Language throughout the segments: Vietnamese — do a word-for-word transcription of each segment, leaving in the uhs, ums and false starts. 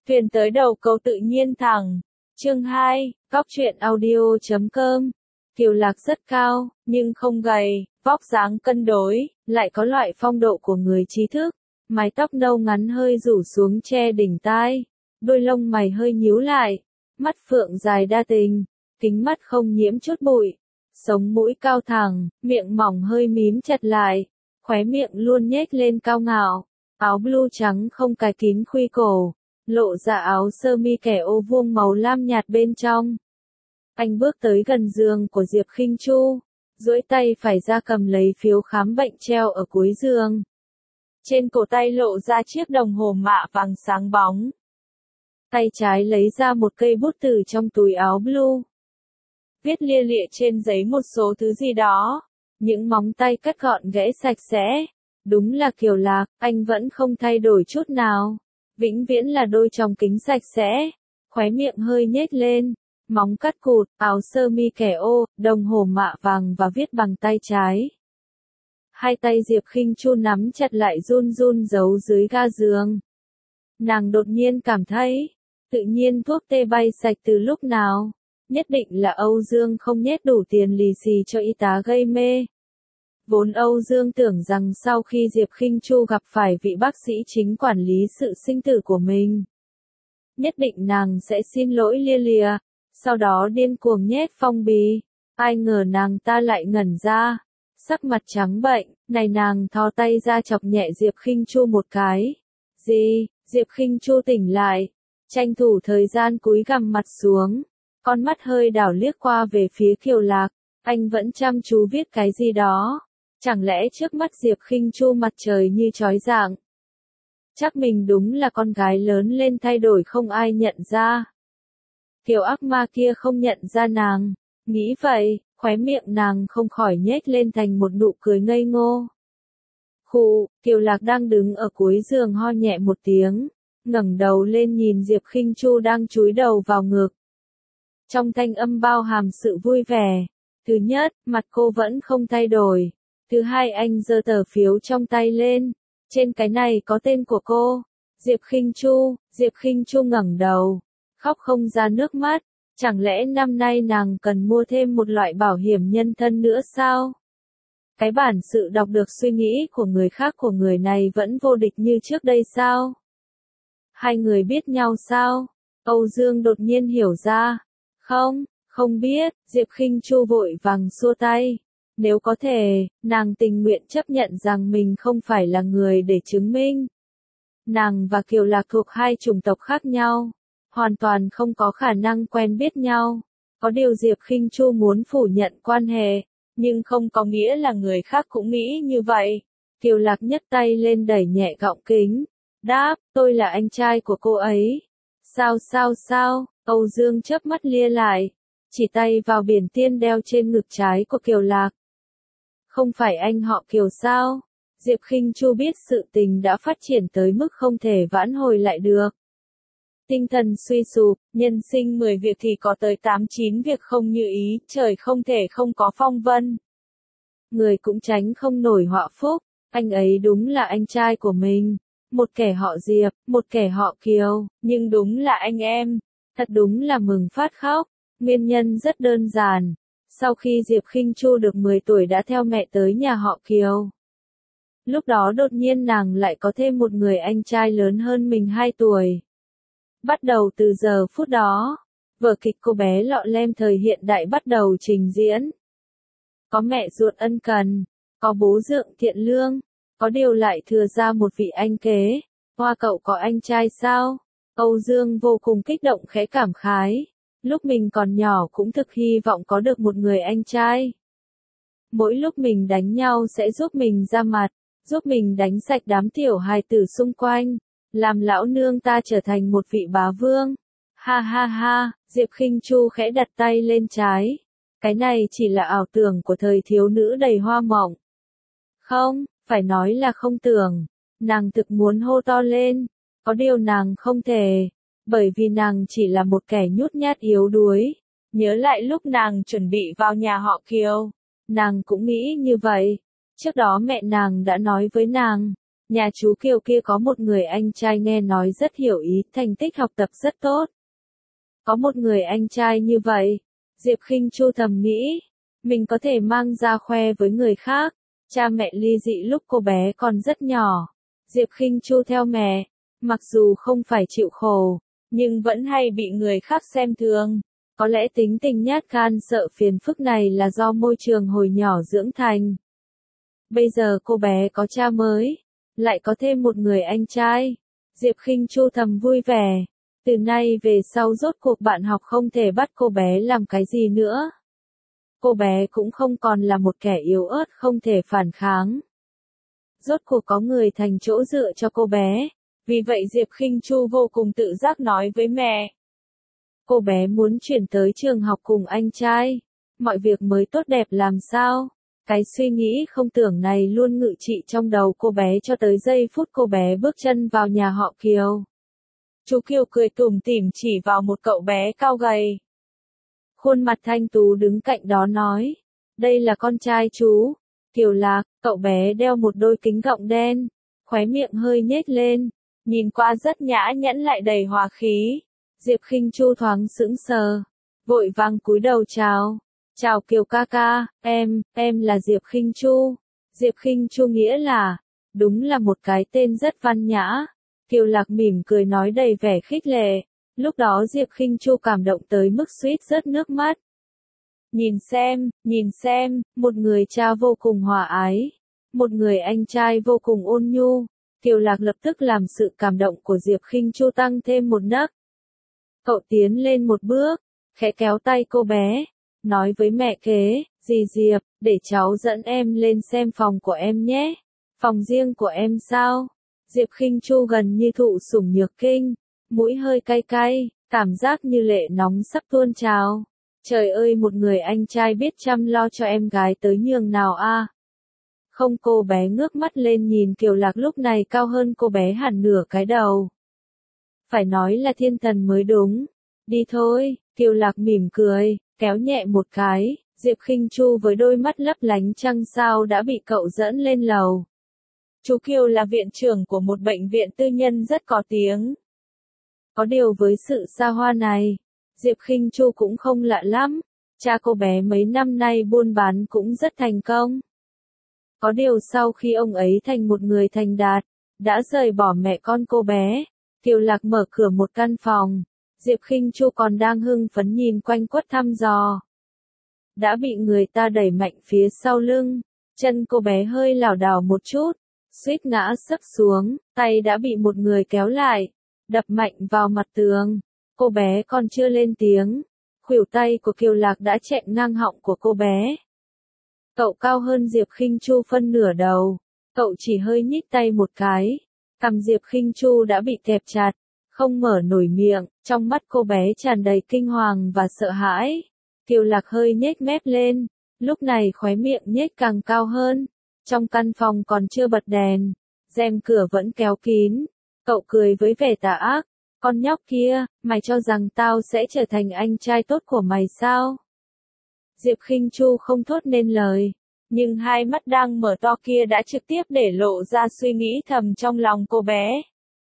Thuyền tới đầu cầu tự nhiên thẳng. Chương hai, Cóc truyện audio chấm com. Kiều Lạc rất cao, nhưng không gầy, vóc dáng cân đối, lại có loại phong độ của người trí thức. Mái tóc nâu ngắn hơi rủ xuống che đỉnh tai, đôi lông mày hơi nhíu lại, mắt phượng dài đa tình, kính mắt không nhiễm chút bụi, sống mũi cao thẳng, miệng mỏng hơi mím chặt lại, khóe miệng luôn nhếch lên cao ngạo, áo blue trắng không cài kín khuy cổ, lộ ra áo sơ mi kẻ ô vuông màu lam nhạt bên trong. Anh bước tới gần giường của Diệp Khinh Chu, duỗi tay phải ra cầm lấy phiếu khám bệnh treo ở cuối giường. Trên cổ tay lộ ra chiếc đồng hồ mạ vàng sáng bóng. Tay trái lấy ra một cây bút từ trong túi áo blue. Viết lia lịa trên giấy một số thứ gì đó. Những móng tay cắt gọn gẽ sạch sẽ. Đúng là Kiều Lạc, anh vẫn không thay đổi chút nào. Vĩnh viễn là đôi tròng kính sạch sẽ. Khóe miệng hơi nhếch lên. Móng cắt cụt, áo sơ mi kẻ ô, đồng hồ mạ vàng và viết bằng tay trái. Hai tay Diệp Khinh Chu nắm chặt lại run run giấu dưới ga giường. Nàng đột nhiên cảm thấy, tự nhiên thuốc tê bay sạch từ lúc nào. Nhất định là Âu Dương không nhét đủ tiền lì xì cho y tá gây mê. Vốn Âu Dương tưởng rằng sau khi Diệp Khinh Chu gặp phải vị bác sĩ chính quản lý sự sinh tử của mình, nhất định nàng sẽ xin lỗi lia lịa, sau đó điên cuồng nhét phong bì. Ai ngờ nàng ta lại ngẩn ra, sắc mặt trắng bệch, này nàng thò tay ra chọc nhẹ Diệp Khinh Chu một cái. Gì? Diệp Khinh Chu tỉnh lại, tranh thủ thời gian cúi gằm mặt xuống, con mắt hơi đảo liếc qua về phía Kiều Lạc, anh vẫn chăm chú viết cái gì đó. Chẳng lẽ trước mắt Diệp Khinh Chu mặt trời như chói rạng? Chắc mình đúng là con gái lớn lên thay đổi không ai nhận ra. Kiều ác ma kia không nhận ra nàng, nghĩ vậy, khóe miệng nàng không khỏi nhếch lên thành một nụ cười ngây ngô. Khụ, Kiều Lạc đang đứng ở cuối giường ho nhẹ một tiếng, ngẩng đầu lên nhìn Diệp Khinh Chu đang chúi đầu vào ngực. Trong thanh âm bao hàm sự vui vẻ. Thứ nhất, mặt cô vẫn không thay đổi. Thứ hai, anh giơ tờ phiếu trong tay lên. Trên cái này có tên của cô. Diệp Khinh Chu. Diệp Khinh Chu ngẩng đầu, khóc không ra nước mắt. Chẳng lẽ năm nay nàng cần mua thêm một loại bảo hiểm nhân thân nữa sao? Cái bản sự đọc được suy nghĩ của người khác của người này vẫn vô địch như trước đây sao? Hai người biết nhau sao? Âu Dương đột nhiên hiểu ra. Không, không biết, Diệp Khinh Chu vội vàng xua tay. Nếu có thể, nàng tình nguyện chấp nhận rằng mình không phải là người để chứng minh. Nàng và Kiều Lạc thuộc hai chủng tộc khác nhau, hoàn toàn không có khả năng quen biết nhau. Có điều Diệp Khinh Chu muốn phủ nhận quan hệ, nhưng không có nghĩa là người khác cũng nghĩ như vậy. Kiều Lạc nhấc tay lên đẩy nhẹ gọng kính. Đáp, tôi là anh trai của cô ấy. Sao sao sao? Âu Dương chớp mắt lia lại, chỉ tay vào biển tiên đeo trên ngực trái của Kiều Lạc. Không phải anh họ Kiều sao? Diệp Khinh Chu biết sự tình đã phát triển tới mức không thể vãn hồi lại được. Tinh thần suy sụp, nhân sinh mười việc thì có tới tám chín việc không như ý, trời không thể không có phong vân. Người cũng tránh không nổi họa phúc, anh ấy đúng là anh trai của mình. Một kẻ họ Diệp, một kẻ họ Kiều, nhưng đúng là anh em. Thật đúng là mừng phát khóc. Nguyên nhân rất đơn giản. Sau khi Diệp Khinh Chu được mười tuổi đã theo mẹ tới nhà họ Kiều. Lúc đó đột nhiên nàng lại có thêm một người anh trai lớn hơn mình hai tuổi. Bắt đầu từ giờ phút đó, vở kịch cô bé lọ lem thời hiện đại bắt đầu trình diễn. Có mẹ ruột ân cần, có bố dượng thiện lương, có điều lại thừa ra một vị anh kế. Hoa cậu có anh trai sao? Âu Dương vô cùng kích động khẽ cảm khái. Lúc mình còn nhỏ cũng thực hy vọng có được một người anh trai. Mỗi lúc mình đánh nhau sẽ giúp mình ra mặt, giúp mình đánh sạch đám tiểu hài tử xung quanh, làm lão nương ta trở thành một vị bá vương. Ha ha ha, Diệp Khinh Chu khẽ đặt tay lên trái. Cái này chỉ là ảo tưởng của thời thiếu nữ đầy hoa mộng. Không, phải nói là không tưởng. Nàng thực muốn hô to lên. Có điều nàng không thể, bởi vì nàng chỉ là một kẻ nhút nhát yếu đuối. Nhớ lại lúc nàng chuẩn bị vào nhà họ Kiều, nàng cũng nghĩ như vậy. Trước đó mẹ nàng đã nói với nàng, Nhà chú Kiều kia có một người anh trai nghe nói rất hiểu ý, thành tích học tập rất tốt. Có một người anh trai như vậy, Diệp Khinh Chu thầm nghĩ, mình có thể mang ra khoe với người khác. Cha mẹ ly dị lúc cô bé còn rất nhỏ. Diệp Khinh Chu theo mẹ, mặc dù không phải chịu khổ, nhưng vẫn hay bị người khác xem thường. Có lẽ tính tình nhát gan sợ phiền phức này là do môi trường hồi nhỏ dưỡng thành. Bây giờ cô bé có cha mới, lại có thêm một người anh trai. Diệp Khinh Chu thầm vui vẻ. Từ nay về sau rốt cuộc bạn học không thể bắt cô bé làm cái gì nữa. Cô bé cũng không còn là một kẻ yếu ớt không thể phản kháng. Rốt cuộc có người thành chỗ dựa cho cô bé. Vì vậy Diệp Khinh Chu vô cùng tự giác nói với mẹ. Cô bé muốn chuyển tới trường học cùng anh trai. Mọi việc mới tốt đẹp làm sao? Cái suy nghĩ không tưởng này luôn ngự trị trong đầu cô bé cho tới giây phút cô bé bước chân vào nhà họ Kiều. Chú Kiều cười tủm tỉm chỉ vào một cậu bé cao gầy. Khuôn mặt thanh tú đứng cạnh đó nói. Đây là con trai chú. Kiều Lạc, cậu bé đeo một đôi kính gọng đen. Khóe miệng hơi nhếch lên. Nhìn qua rất nhã nhẫn lại đầy hòa khí. Diệp Khinh Chu thoáng sững sờ. Vội vàng cúi đầu chào. Chào Kiều ca ca, em, em là Diệp Khinh Chu. Diệp Khinh Chu nghĩa là, đúng là một cái tên rất văn nhã. Kiều Lạc mỉm cười nói đầy vẻ khích lệ. Lúc đó Diệp Khinh Chu cảm động tới mức suýt rớt nước mắt. Nhìn xem, nhìn xem, một người cha vô cùng hòa ái. Một người anh trai vô cùng ôn nhu. Kiều Lạc lập tức làm sự cảm động của Diệp Khinh Chu tăng thêm một nấc. Cậu tiến lên một bước, khẽ kéo tay cô bé. Nói với mẹ kế, dì Diệp, để cháu dẫn em lên xem phòng của em nhé. Phòng riêng của em sao? Diệp Khinh Chu gần như thụ sủng nhược kinh, mũi hơi cay cay, cảm giác như lệ nóng sắp tuôn trào. Trời ơi, một người anh trai biết chăm lo cho em gái tới nhường nào a. Không, cô bé ngước mắt lên nhìn Kiều Lạc lúc này cao hơn cô bé hẳn nửa cái đầu. Phải nói là thiên thần mới đúng. Đi thôi, Kiều Lạc mỉm cười. Kéo nhẹ một cái, Diệp Khinh Chu với đôi mắt lấp lánh trăng sao đã bị cậu dẫn lên lầu. Chú Kiều là viện trưởng của một bệnh viện tư nhân rất có tiếng. Có điều với sự xa hoa này, Diệp Khinh Chu cũng không lạ lắm. Cha cô bé mấy năm nay buôn bán cũng rất thành công. Có điều sau khi ông ấy thành một người thành đạt, đã rời bỏ mẹ con cô bé, Kiều Lạc mở cửa một căn phòng. Diệp Khinh Chu còn đang hưng phấn nhìn quanh quất thăm dò. Đã bị người ta đẩy mạnh phía sau lưng, chân cô bé hơi lảo đảo một chút, suýt ngã sấp xuống, tay đã bị một người kéo lại, đập mạnh vào mặt tường. Cô bé còn chưa lên tiếng, khuỷu tay của Kiều Lạc đã chẹn ngang họng của cô bé. Cậu cao hơn Diệp Khinh Chu phân nửa đầu, cậu chỉ hơi nhích tay một cái, cằm Diệp Khinh Chu đã bị kẹp chặt. Không mở nổi miệng, trong mắt cô bé tràn đầy kinh hoàng và sợ hãi. Kiều Lạc hơi nhếch mép lên, lúc này khóe miệng nhếch càng cao hơn. Trong căn phòng còn chưa bật đèn, rèm cửa vẫn kéo kín. Cậu cười với vẻ tà ác, con nhóc kia, mày cho rằng tao sẽ trở thành anh trai tốt của mày sao? Diệp Khinh Chu không thốt nên lời, nhưng hai mắt đang mở to kia đã trực tiếp để lộ ra suy nghĩ thầm trong lòng cô bé.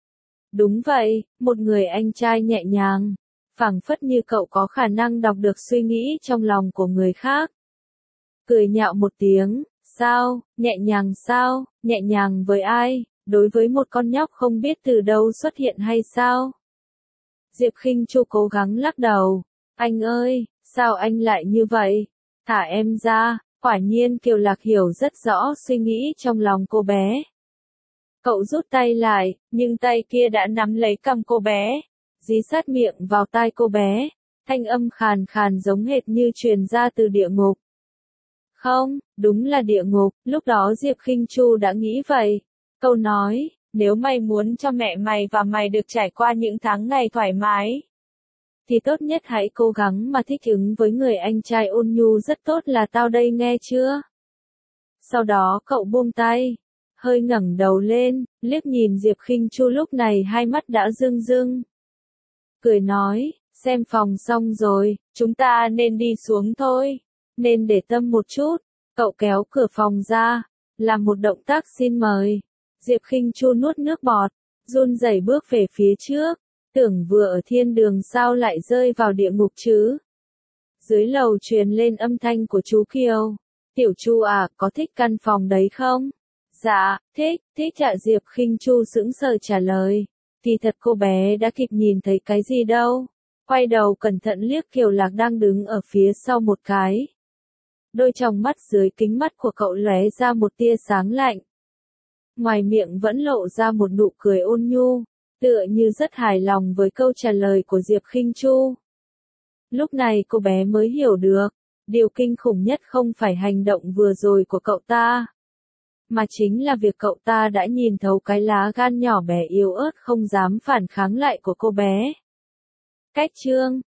Đúng vậy, một người anh trai nhẹ nhàng, phảng phất như cậu có khả năng đọc được suy nghĩ trong lòng của người khác. Cười nhạo một tiếng, sao, nhẹ nhàng sao, nhẹ nhàng với ai, đối với một con nhóc không biết từ đâu xuất hiện hay sao? Diệp Khinh Chu cố gắng lắc đầu, anh ơi, sao anh lại như vậy? Thả em ra. Quả nhiên Kiều Lạc hiểu rất rõ suy nghĩ trong lòng cô bé. Cậu rút tay lại, nhưng tay kia đã nắm lấy cằm cô bé, dí sát miệng vào tai cô bé, thanh âm khàn khàn giống hệt như truyền ra từ địa ngục. Không, đúng là địa ngục, lúc đó Diệp Khinh Chu đã nghĩ vậy. Cậu nói, nếu mày muốn cho mẹ mày và mày được trải qua những tháng ngày thoải mái, thì tốt nhất hãy cố gắng mà thích ứng với người anh trai ôn nhu rất tốt là tao đây nghe chưa? Sau đó cậu buông tay, hơi ngẩng đầu lên, liếc nhìn Diệp Khinh Chu lúc này hai mắt đã rưng rưng. Cười nói, xem phòng xong rồi, chúng ta nên đi xuống thôi, nên để tâm một chút. Cậu kéo cửa phòng ra, làm một động tác xin mời. Diệp Khinh Chu nuốt nước bọt, run rẩy bước về phía trước, tưởng vừa ở thiên đường sao lại rơi vào địa ngục chứ. Dưới lầu truyền lên âm thanh của chú Kiều. Tiểu Chu à, có thích căn phòng đấy không? Dạ, thích, thích ạ. Diệp Khinh Chu sững sờ trả lời. Thì thật cô bé đã kịp nhìn thấy cái gì đâu. Quay đầu cẩn thận liếc Kiều Lạc đang đứng ở phía sau một cái. Đôi tròng mắt dưới kính mắt của cậu lóe ra một tia sáng lạnh. Ngoài miệng vẫn lộ ra một nụ cười ôn nhu, tựa như rất hài lòng với câu trả lời của Diệp Khinh Chu. Lúc này cô bé mới hiểu được, điều kinh khủng nhất không phải hành động vừa rồi của cậu ta, mà chính là việc cậu ta đã nhìn thấu cái lá gan nhỏ bé yếu ớt không dám phản kháng lại của cô bé. Cách chương